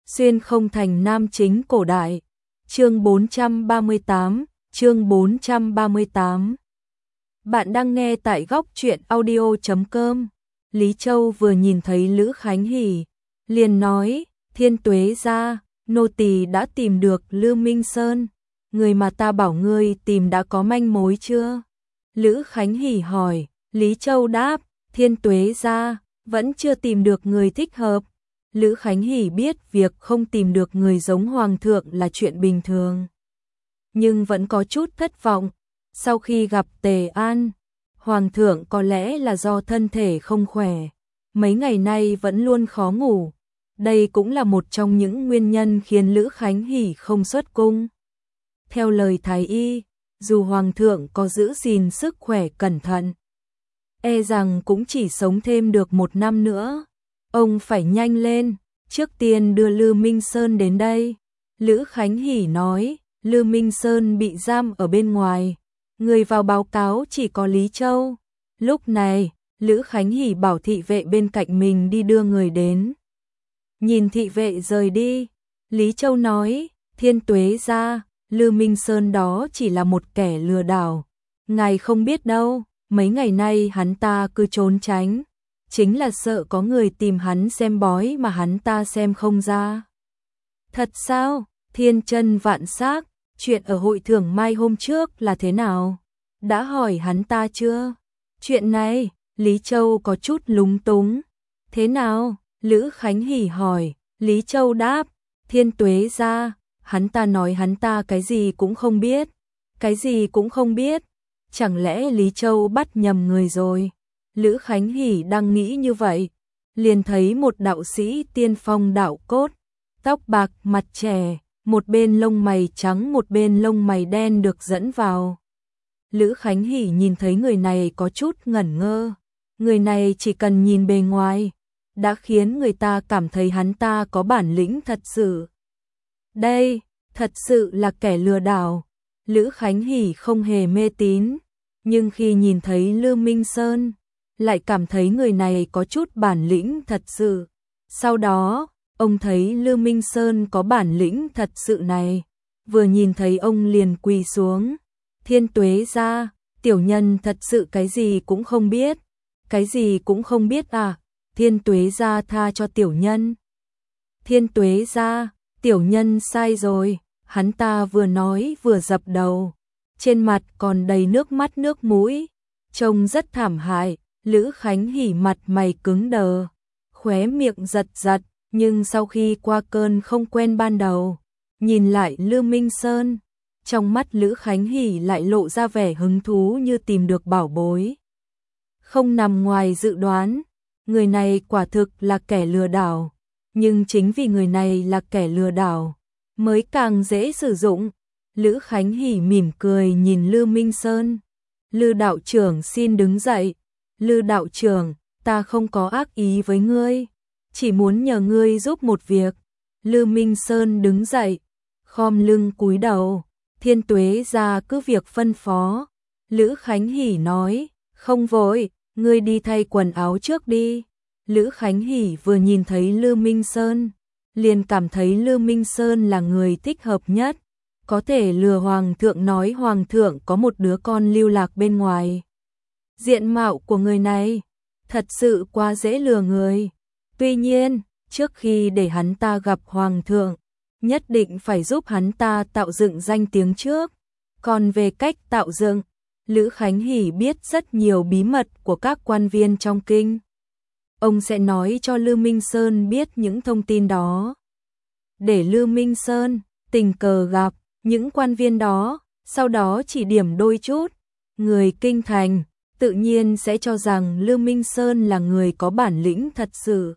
Xuyên không thành nam chính cổ đại. Chương 438, chương 438. Bạn đang nghe tại góc truyện audio.com. Lý Châu vừa nhìn thấy Lữ Khánh Hỷ, liền nói, Thiên Tuế gia, nô tỳ đã tìm được Lư Minh Sơn, người mà ta bảo ngươi tìm đã có manh mối chưa? Lữ Khánh Hỷ hỏi. Lý Châu đáp, Thiên Tuế gia, vẫn chưa tìm được người thích hợp. Lữ Khánh Hỷ biết việc không tìm được người giống Hoàng thượng là chuyện bình thường, nhưng vẫn có chút thất vọng. Sau khi gặp Tề An, Hoàng thượng có lẽ là do thân thể không khỏe, mấy ngày nay vẫn luôn khó ngủ. Đây cũng là một trong những nguyên nhân khiến Lữ Khánh Hỷ không xuất cung. Theo lời thái y, dù Hoàng thượng có giữ gìn sức khỏe cẩn thận, e rằng cũng chỉ sống thêm được 1 năm nữa. Ông phải nhanh lên, trước tiên đưa Lư Minh Sơn đến đây. Lữ Khánh Hỷ nói, Lư Minh Sơn bị giam ở bên ngoài, người vào báo cáo chỉ có Lý Châu. Lúc này, Lữ Khánh Hỷ bảo thị vệ bên cạnh mình đi đưa người đến. Nhìn thị vệ rời đi, Lý Châu nói, Thiên Tuế gia, Lư Minh Sơn đó chỉ là một kẻ lừa đảo. Ngài không biết đâu, mấy ngày nay hắn ta cứ trốn tránh, chính là sợ có người tìm hắn xem bói mà hắn ta xem không ra. Thật sao? Thiên chân vạn xác, chuyện ở hội thưởng mai hôm trước là thế nào? Đã hỏi hắn ta chưa? Chuyện này, Lý Châu có chút lúng túng. Thế nào? Lữ Khánh Hỷ hỏi. Lý Châu đáp, Thiên Tuế gia, hắn ta nói hắn ta cái gì cũng không biết. Cái gì cũng không biết? Chẳng lẽ Lý Châu bắt nhầm người rồi? Lữ Khánh Hỷ đang nghĩ như vậy, liền thấy một đạo sĩ tiên phong đạo cốt, tóc bạc mặt trẻ, một bên lông mày trắng một bên lông mày đen được dẫn vào. Lữ Khánh Hỷ nhìn thấy người này có chút ngẩn ngơ, người này chỉ cần nhìn bề ngoài, đã khiến người ta cảm thấy hắn ta có bản lĩnh thật sự. Đây, thật sự là kẻ lừa đảo. Lữ Khánh Hỷ không hề mê tín, nhưng khi nhìn thấy Lư Minh Sơn, lại cảm thấy người này có chút bản lĩnh thật sự. Sau đó, ông thấy Lư Minh Sơn có bản lĩnh thật sự này, vừa nhìn thấy ông liền quỳ xuống. Thiên Tuế gia, tiểu nhân thật sự cái gì cũng không biết. Cái gì cũng không biết à? Thiên Tuế gia tha cho tiểu nhân. Thiên Tuế gia, tiểu nhân sai rồi. Hắn ta vừa nói vừa dập đầu, trên mặt còn đầy nước mắt nước mũi, trông rất thảm hại. Lữ Khánh Hỷ mặt mày cứng đờ, khóe miệng giật giật, nhưng sau khi qua cơn không quen ban đầu, nhìn lại Lư Minh Sơn, trong mắt Lữ Khánh Hỷ lại lộ ra vẻ hứng thú như tìm được bảo bối. Không nằm ngoài dự đoán, người này quả thực là kẻ lừa đảo, nhưng chính vì người này là kẻ lừa đảo, mới càng dễ sử dụng. Lữ Khánh Hỷ mỉm cười nhìn Lư Minh Sơn. Lư đạo trưởng xin đứng dậy. Lư đạo trưởng, ta không có ác ý với ngươi, chỉ muốn nhờ ngươi giúp một việc. Lư Minh Sơn đứng dậy, khom lưng cúi đầu. Thiên Tuế gia cứ việc phân phó. Lữ Khánh Hỷ nói, không vội, ngươi đi thay quần áo trước đi. Lữ Khánh Hỷ vừa nhìn thấy Lư Minh Sơn, liền cảm thấy Lư Minh Sơn là người thích hợp nhất, có thể lừa Hoàng thượng nói Hoàng thượng có một đứa con lưu lạc bên ngoài. Diện mạo của người này thật sự quá dễ lừa người. Tuy nhiên, trước khi để hắn ta gặp Hoàng thượng, nhất định phải giúp hắn ta tạo dựng danh tiếng trước. Còn về cách tạo dựng, Lữ Khánh Hỷ biết rất nhiều bí mật của các quan viên trong kinh. Ông sẽ nói cho Lư Minh Sơn biết những thông tin đó, để Lư Minh Sơn tình cờ gặp những quan viên đó, sau đó chỉ điểm đôi chút. Người kinh thành tự nhiên sẽ cho rằng Lư Minh Sơn là người có bản lĩnh thật sự.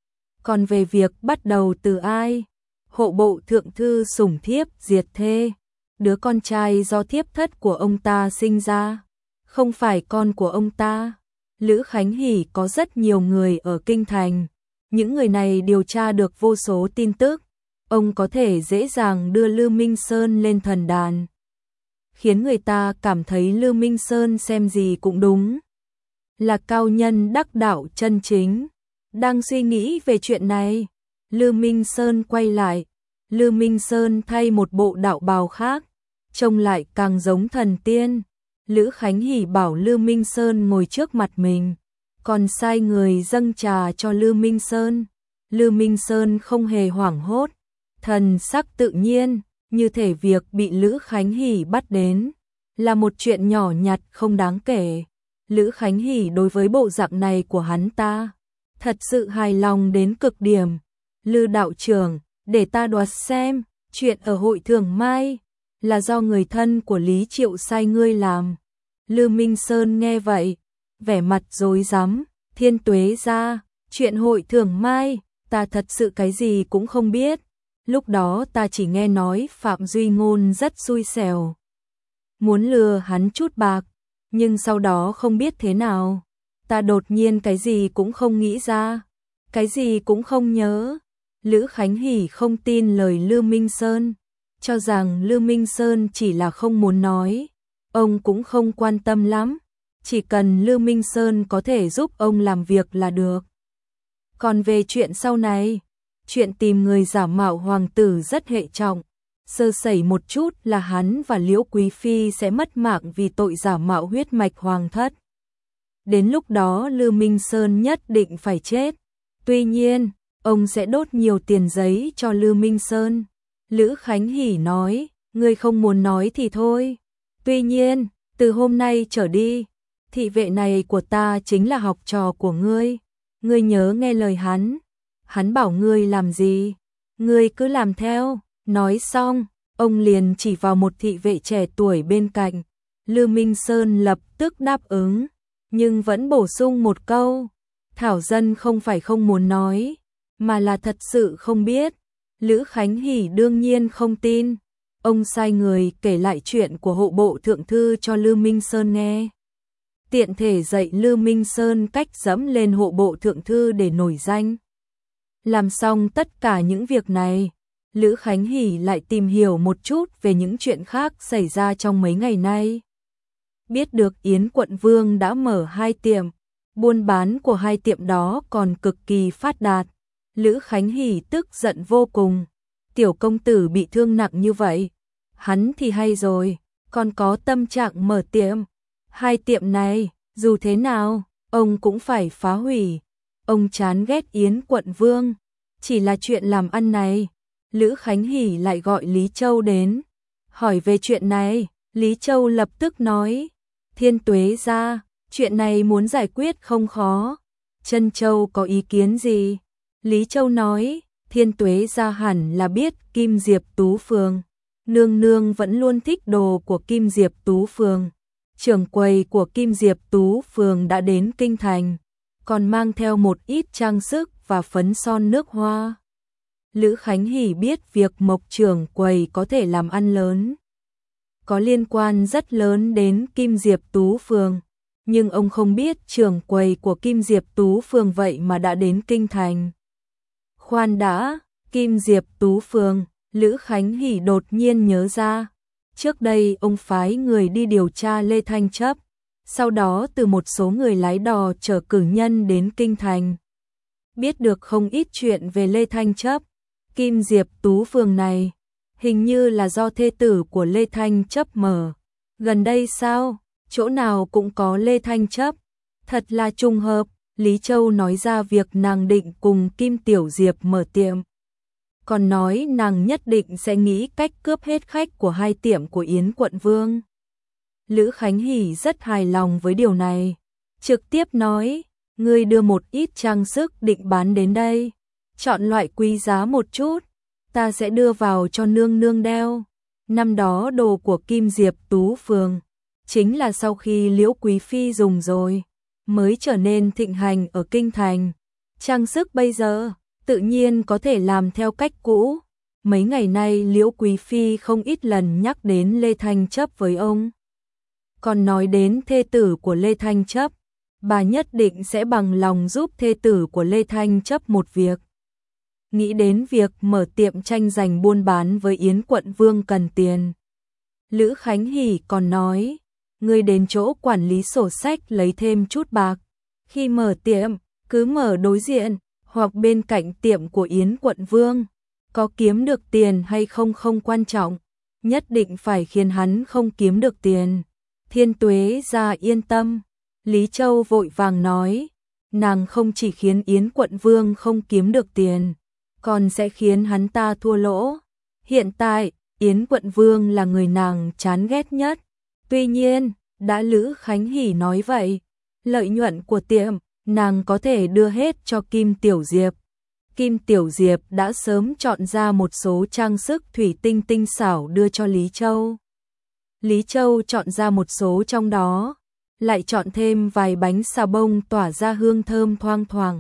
Còn về việc bắt đầu từ ai, hộ bộ thượng thư sủng thiếp diệt thê, đứa con trai do thiếp thất của ông ta sinh ra, không phải con của ông ta. Lữ Khánh Hỷ có rất nhiều người ở kinh thành, những người này điều tra được vô số tin tức, ông có thể dễ dàng đưa Lư Minh Sơn lên thần đàn, khiến người ta cảm thấy Lư Minh Sơn xem gì cũng đúng, là cao nhân đắc đạo chân chính. Đang suy nghĩ về chuyện này, Lư Minh Sơn quay lại, Lư Minh Sơn thay một bộ đạo bào khác, trông lại càng giống thần tiên. Lữ Khánh Hỷ bảo Lư Minh Sơn ngồi trước mặt mình, còn sai người dâng trà cho Lư Minh Sơn. Lư Minh Sơn không hề hoảng hốt, thần sắc tự nhiên, như thể việc bị Lữ Khánh Hỷ bắt đến là một chuyện nhỏ nhặt không đáng kể. Lữ Khánh Hỷ đối với bộ dạng này của hắn ta thật sự hài lòng đến cực điểm. Lư đạo trưởng, để ta đoán xem, chuyện ở hội Thường Mai là do người thân của Lý Triệu sai ngươi làm. Lư Minh Sơn nghe vậy, vẻ mặt rối rắm. Thiên Tuế gia, chuyện hội Thường Mai, ta thật sự cái gì cũng không biết. Lúc đó ta chỉ nghe nói Phạm Duy Ngôn rất xui xẻo, muốn lừa hắn chút bạc, nhưng sau đó không biết thế nào, ta đột nhiên cái gì cũng không nghĩ ra, cái gì cũng không nhớ. Lữ Khánh Hỷ không tin lời Lư Minh Sơn, cho rằng Lư Minh Sơn chỉ là không muốn nói, ông cũng không quan tâm lắm, chỉ cần Lư Minh Sơn có thể giúp ông làm việc là được. Còn về chuyện sau này, chuyện tìm người giả mạo hoàng tử rất hệ trọng, sơ sẩy một chút là hắn và Liễu Quý Phi sẽ mất mạng vì tội giả mạo huyết mạch hoàng thất. Đến lúc đó Lư Minh Sơn nhất định phải chết. Tuy nhiên, ông sẽ đốt nhiều tiền giấy cho Lư Minh Sơn. Lữ Khánh Hỷ nói, ngươi không muốn nói thì thôi. Tuy nhiên, từ hôm nay trở đi, thị vệ này của ta chính là học trò của ngươi. Ngươi nhớ nghe lời hắn. Hắn bảo ngươi làm gì, ngươi cứ làm theo. Nói xong, ông liền chỉ vào một thị vệ trẻ tuổi bên cạnh. Lư Minh Sơn lập tức đáp ứng, nhưng vẫn bổ sung một câu. Thảo dân không phải không muốn nói, mà là thật sự không biết. Lữ Khánh Hỷ đương nhiên không tin. Ông sai người kể lại chuyện của hộ bộ thượng thư cho Lư Minh Sơn nghe. Tiện thể dạy Lư Minh Sơn cách dẫm lên hộ bộ thượng thư để nổi danh. Làm xong tất cả những việc này, Lữ Khánh Hỷ lại tìm hiểu một chút về những chuyện khác xảy ra trong mấy ngày nay. Biết được Yến quận vương đã mở 2 tiệm, buôn bán của 2 tiệm đó còn cực kỳ phát đạt. Lữ Khánh Hỷ tức giận vô cùng. Tiểu công tử bị thương nặng như vậy, hắn thì hay rồi, còn có tâm trạng mở tiệm. 2 tiệm này, dù thế nào, ông cũng phải phá hủy. Ông chán ghét Yến quận vương, chỉ là chuyện làm ăn này. Lữ Khánh Hỷ lại gọi Lý Châu đến, hỏi về chuyện này. Lý Châu lập tức nói, Thiên Tuế gia, chuyện này muốn giải quyết không khó. Trân Châu có ý kiến gì? Lý Châu nói, Thiên Tuế gia hẳn là biết Kim Diệp Tú Phường. Nương nương vẫn luôn thích đồ của Kim Diệp Tú Phường. Trưởng quầy của Kim Diệp Tú Phường đã đến kinh thành, còn mang theo một ít trang sức và phấn son nước hoa. Lữ Khánh Hỷ biết việc Mộc trưởng quầy có thể làm ăn lớn, có liên quan rất lớn đến Kim Diệp Tú Phường, nhưng ông không biết trưởng quầy của Kim Diệp Tú Phường vậy mà đã đến kinh thành. Khoan đã, Kim Diệp Tú Phường, Lữ Khánh Hỷ đột nhiên nhớ ra. Trước đây ông phái người đi điều tra Lê Thanh Chấp, sau đó từ một số người lái đò chở cử nhân đến kinh thành. Biết được không ít chuyện về Lê Thanh Chấp. Kim Diệp Tú Phường này hình như là do thê tử của Lê Thanh Chấp mở. Gần đây sao, chỗ nào cũng có Lê Thanh Chấp. Thật là trùng hợp. Lý Châu nói ra việc nàng định cùng Kim Tiểu Diệp mở tiệm, còn nói nàng nhất định sẽ nghĩ cách cướp hết khách của 2 tiệm của Yến quận vương. Lữ Khánh Hỷ rất hài lòng với điều này, trực tiếp nói, ngươi đưa một ít trang sức định bán đến đây, chọn loại quý giá một chút, ta sẽ đưa vào cho nương nương đeo. Năm đó đồ của Kim Diệp Tú Phường chính là sau khi Liễu Quý Phi dùng rồi mới trở nên thịnh hành ở kinh thành. Trang sức bây giờ tự nhiên có thể làm theo cách cũ. Mấy ngày nay Liễu Quý Phi không ít lần nhắc đến Lê Thanh Chấp với ông, còn nói đến thê tử của Lê Thanh Chấp, bà nhất định sẽ bằng lòng giúp thê tử của Lê Thanh Chấp một việc. Nghĩ đến việc mở tiệm tranh giành buôn bán với Yến quận vương cần tiền, Lữ Khánh Hỷ còn nói, ngươi đến chỗ quản lý sổ sách lấy thêm chút bạc, khi mở tiệm cứ mở đối diện hoặc bên cạnh tiệm của Yến quận vương. Có kiếm được tiền hay không không quan trọng, nhất định phải khiến hắn không kiếm được tiền. Thiên Tuế gia yên tâm. Lý Châu vội vàng nói, nàng không chỉ khiến Yến quận vương không kiếm được tiền, còn sẽ khiến hắn ta thua lỗ. Hiện tại, Yến quận vương là người nàng chán ghét nhất. Tuy nhiên, đã Lữ Khánh Hỷ nói vậy, lợi nhuận của tiệm, nàng có thể đưa hết cho Kim Tiểu Diệp. Kim Tiểu Diệp đã sớm chọn ra một số trang sức thủy tinh tinh xảo đưa cho Lý Châu. Lý Châu chọn ra một số trong đó, lại chọn thêm vài bánh xà bông tỏa ra hương thơm thoang thoảng.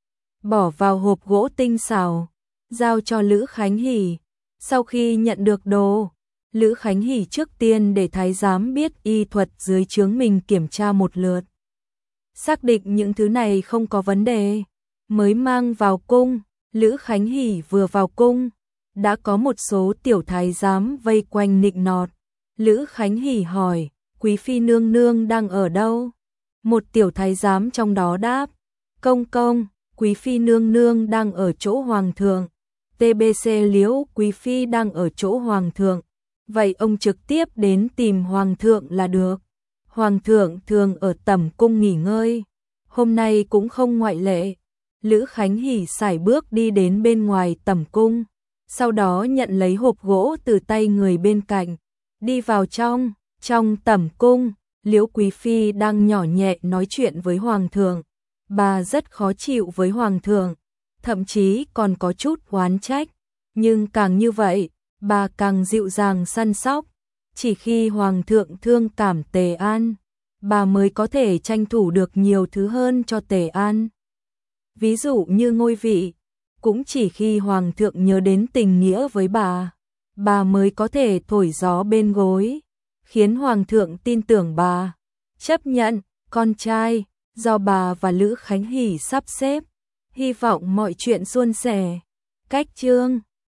Bỏ vào hộp gỗ tinh xảo, giao cho Lữ Khánh Hỷ. Sau khi nhận được đồ, Lữ Khánh Hỷ trước tiên để thái giám biết y thuật dưới trướng mình kiểm tra một lượt. Xác định những thứ này không có vấn đề, mới mang vào cung. Lữ Khánh Hỷ vừa vào cung, đã có một số tiểu thái giám vây quanh nịnh nọt. Lữ Khánh Hỷ hỏi, quý phi nương nương đang ở đâu? Một tiểu thái giám trong đó đáp, công công, quý phi nương nương đang ở chỗ hoàng thượng. TBC Liễu quý phi đang ở chỗ hoàng thượng. Vậy ông trực tiếp đến tìm hoàng thượng là được. Hoàng thượng thường ở tẩm cung nghỉ ngơi, hôm nay cũng không ngoại lệ. Lữ Khánh Hỷ sải bước đi đến bên ngoài tẩm cung, sau đó nhận lấy hộp gỗ từ tay người bên cạnh, đi vào trong tẩm cung. Liễu quý phi đang nhỏ nhẹ nói chuyện với hoàng thượng, bà rất khó chịu với hoàng thượng, thậm chí còn có chút oán trách, nhưng càng như vậy, bà càng dịu dàng săn sóc. Chỉ khi hoàng thượng thương cảm Tề An, bà mới có thể tranh thủ được nhiều thứ hơn cho Tề An. Ví dụ như ngôi vị, cũng chỉ khi hoàng thượng nhớ đến tình nghĩa với bà mới có thể thổi gió bên gối, khiến hoàng thượng tin tưởng bà, chấp nhận con trai do bà và Lữ Khánh Hỷ sắp xếp. Hy vọng mọi chuyện suôn sẻ. Cách chương